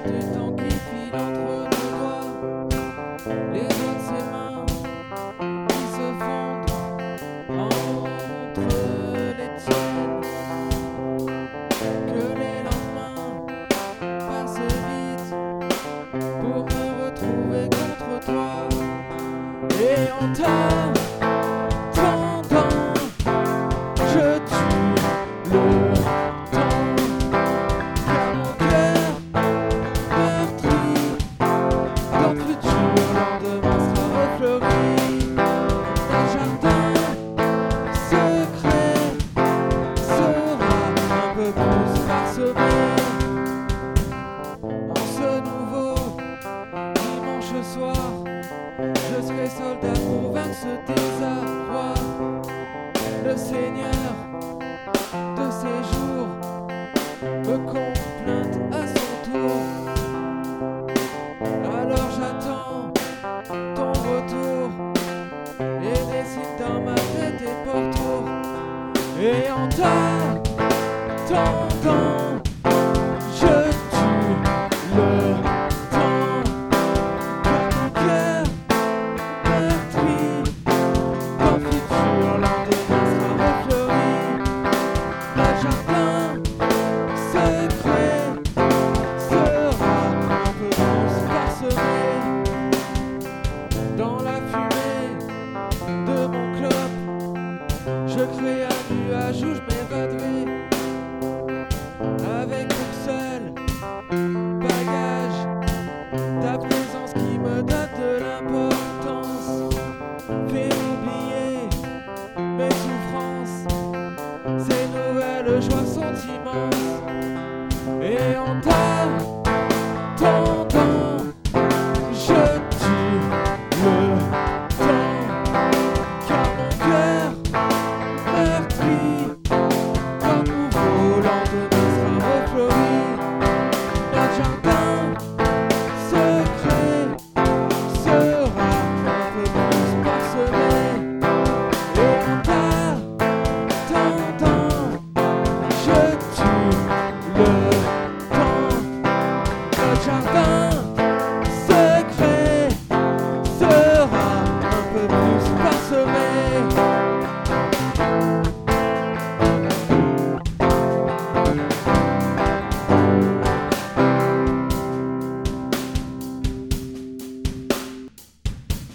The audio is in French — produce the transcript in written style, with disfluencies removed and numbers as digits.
du temps qui file entre nos doigts, les doigts de ses mains qui se fondent entre les tiennes. Que les lendemains passent vite pour me retrouver contre toi. Et en t'attendant, je tue le temps, car mon cœur meurtri dans le futur lendemain sera refleuri d'un jardin secret, sera un peu plus parsemé. En ce nouveau dimanche soir, je serai soldat pour vaincre ce désarroi. Le Seigneur de ces jours me complainte à son tour. Alors j'attends ton retour et dessine dans ma tête tes pourtours. Et en t'attendant, je tue le temps, car mon cœur meurtri dans le futur lendemain sera refleuri d'un jardin secret, sera un peu plus parsemé. Dans la fumée de mon clope, je crée un nuage où je m'évaderai, avec pour seul bagage ta présence qui me donne de l'importance. Fais oublier mes souffrances, ces nouvelles joies sont immenses. Et en t'attendant, je tue le temps, car mon cœur meurtri d'un nouveau lendemain sera refleuri d'un jardin secret, sera un peu plus parsemé. Et en t'attendant, je tue le temps, notre jardin